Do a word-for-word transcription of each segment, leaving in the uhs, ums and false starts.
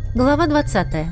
Глава двадцатая.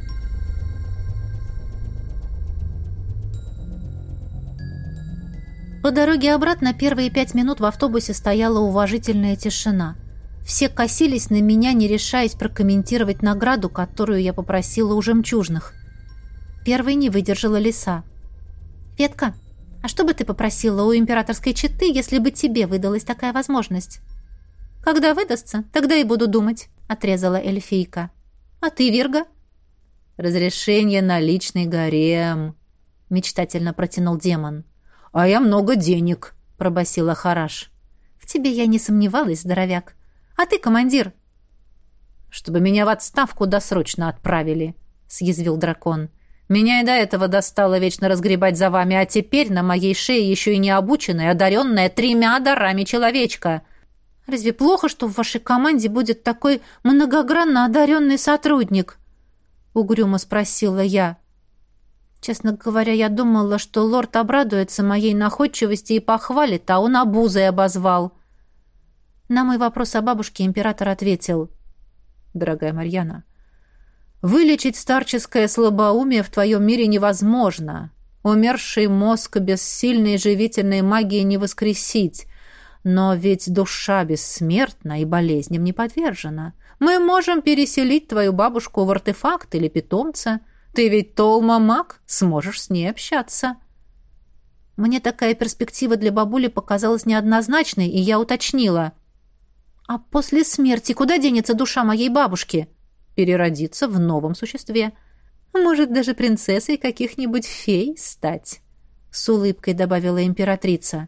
По дороге обратно первые пять минут в автобусе стояла уважительная тишина. Все косились на меня, не решаясь прокомментировать награду, которую я попросила у жемчужных. Первой не выдержала лиса. «Ветка, а что бы ты попросила у императорской четы, если бы тебе выдалась такая возможность?» «Когда выдастся, тогда и буду думать», — отрезала эльфийка. «А ты, Вирга?» «Разрешение на личный гарем», — мечтательно протянул демон. «А я много денег», — пробасила Хараш. «В тебе я не сомневалась, здоровяк. А ты, командир?» «Чтобы меня в отставку досрочно отправили», — съязвил дракон. «Меня и до этого достало вечно разгребать за вами, а теперь на моей шее еще и необученная, одаренная тремя дарами человечка». «Разве плохо, что в вашей команде будет такой многогранно одаренный сотрудник?» — угрюмо спросила я. Честно говоря, я думала, что лорд обрадуется моей находчивости и похвалит, а он обузой обозвал. На мой вопрос о бабушке император ответил: «Дорогая Марьяна, вылечить старческое слабоумие в твоем мире невозможно. Умерший мозг без сильной живительной магии не воскресить. Но ведь душа бессмертна и болезням не подвержена. Мы можем переселить твою бабушку в артефакт или питомца. Ты ведь толма-маг, сможешь с ней общаться». Мне такая перспектива для бабули показалась неоднозначной, и я уточнила: «А после смерти куда денется душа моей бабушки?» «Переродиться в новом существе. Может, даже принцессой каких-нибудь фей стать», — с улыбкой добавила императрица.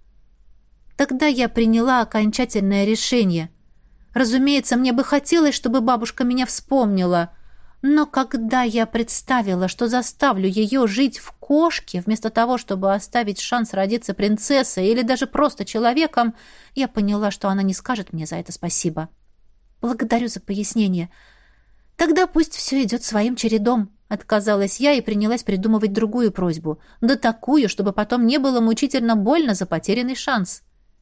Тогда я приняла окончательное решение. Разумеется, мне бы хотелось, чтобы бабушка меня вспомнила. Но когда я представила, что заставлю ее жить в кошке, вместо того, чтобы оставить шанс родиться принцессой или даже просто человеком, я поняла, что она не скажет мне за это спасибо. «Благодарю за пояснение. Тогда пусть все идет своим чередом», — отказалась я и принялась придумывать другую просьбу. Да такую, чтобы потом не было мучительно больно за потерянный шанс.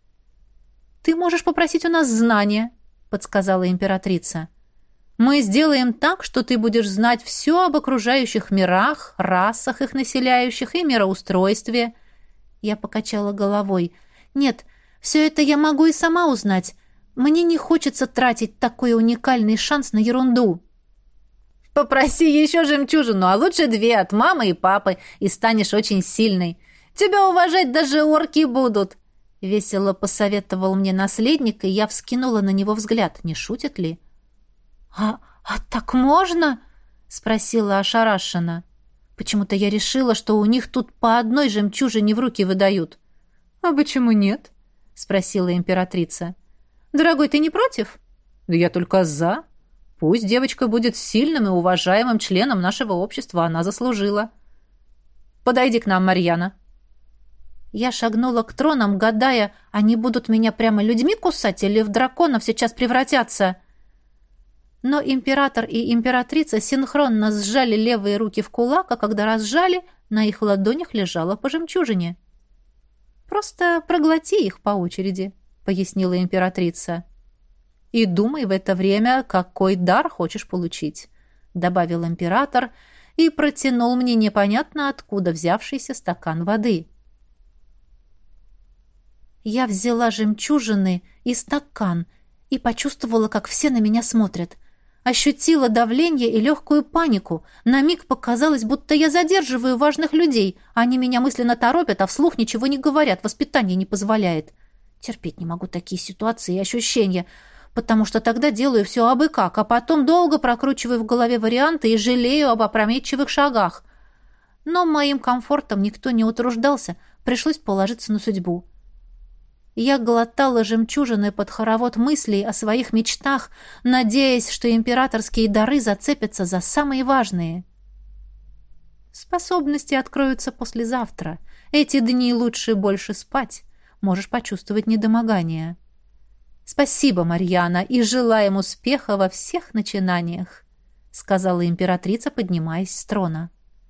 «Ты можешь попросить у нас знания», — подсказала императрица. «Мы сделаем так, что ты будешь знать все об окружающих мирах, расах их населяющих и мироустройстве». Я покачала головой. «Нет, все это я могу и сама узнать. Мне не хочется тратить такой уникальный шанс на ерунду». «Попроси еще жемчужину, а лучше две от мамы и папы, и станешь очень сильной. Тебя уважать даже орки будут», — весело посоветовал мне наследник, и я вскинула на него взгляд. Не шутит ли? «А, а так можно?» — спросила ошарашенно. Почему-то я решила, что у них тут по одной жемчужине в руки выдают. «А почему нет?» — спросила императрица. «Дорогой, ты не против?» «Да я только за. Пусть девочка будет сильным и уважаемым членом нашего общества, она заслужила. Подойди к нам, Марьяна». Я шагнула к тронам, гадая, они будут меня прямо людьми кусать или в драконов сейчас превратятся. Но император и императрица синхронно сжали левые руки в кулак, а когда разжали, на их ладонях лежала по жемчужине. «Просто проглоти их по очереди», — пояснила императрица. «И думай в это время, какой дар хочешь получить», — добавил император и протянул мне непонятно откуда взявшийся стакан воды. Я взяла жемчужины и стакан и почувствовала, как все на меня смотрят. Ощутила давление и легкую панику. На миг показалось, будто я задерживаю важных людей. Они меня мысленно торопят, а вслух ничего не говорят, воспитание не позволяет. Терпеть не могу такие ситуации и ощущения, потому что тогда делаю все абы как, а потом долго прокручиваю в голове варианты и жалею об опрометчивых шагах. Но моим комфортом никто не утруждался, пришлось положиться на судьбу. Я глотала жемчужины под хоровод мыслей о своих мечтах, надеясь, что императорские дары зацепятся за самые важные. Способности откроются послезавтра. Эти дни лучше больше спать. Можешь почувствовать недомогание. Спасибо, Марьяна, и желаем успеха во всех начинаниях, сказала императрица, поднимаясь с трона.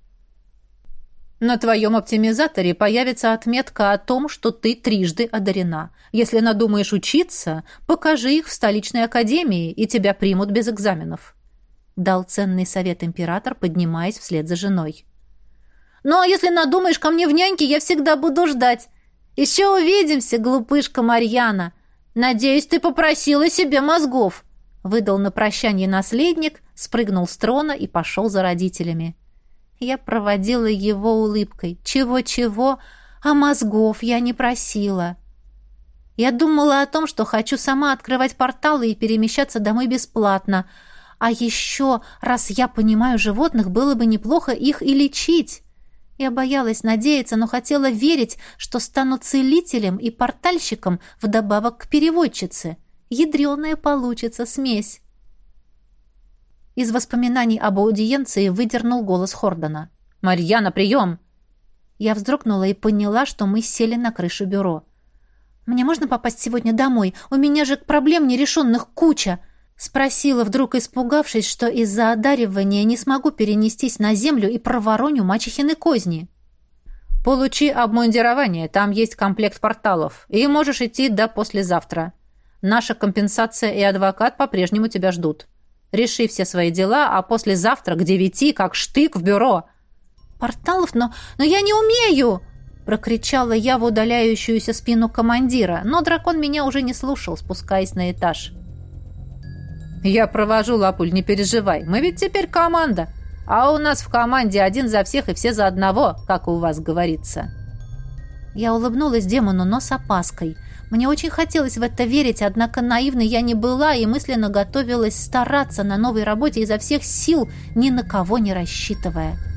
На твоем оптимизаторе появится отметка о том, что ты трижды одарена. Если надумаешь учиться, покажи их в столичной академии, и тебя примут без экзаменов. — дал ценный совет император, поднимаясь вслед за женой. «Ну, а если надумаешь ко мне в няньки, я всегда буду ждать. Еще увидимся, глупышка Марьяна. Надеюсь, ты попросила себе мозгов», — выдал на прощание наследник, спрыгнул с трона и пошел за родителями. Я проводила его улыбкой. Чего-чего, а мозгов я не просила. Я думала о том, что хочу сама открывать порталы и перемещаться домой бесплатно. А еще, раз я понимаю животных, было бы неплохо их и лечить. Я боялась надеяться, но хотела верить, что стану целителем и портальщиком вдобавок к переводчице. Ядреная получится смесь. Из воспоминаний об аудиенции выдернул голос Хордона. «Марьяна, прием!» Я вздрогнула и поняла, что мы сели на крышу бюро. «Мне можно попасть сегодня домой? У меня же проблем нерешенных куча!» Спросила, вдруг испугавшись, что из-за одаривания не смогу перенестись на землю и провороню мачехины козни. «Получи обмундирование, там есть комплект порталов, и можешь идти до послезавтра. Наша компенсация и адвокат по-прежнему тебя ждут. Реши все свои дела, а послезавтра к девяти, как штык, в бюро». «Порталов? Но, но я не умею!» Прокричала я в удаляющуюся спину командира, но дракон меня уже не слушал, спускаясь на этаж. «Я провожу, Лапуль, не переживай. Мы ведь теперь команда. А у нас в команде один за всех и все за одного, как у вас говорится». Я улыбнулась демону, но с опаской. Мне очень хотелось в это верить, однако наивной я не была и мысленно готовилась стараться на новой работе изо всех сил, ни на кого не рассчитывая.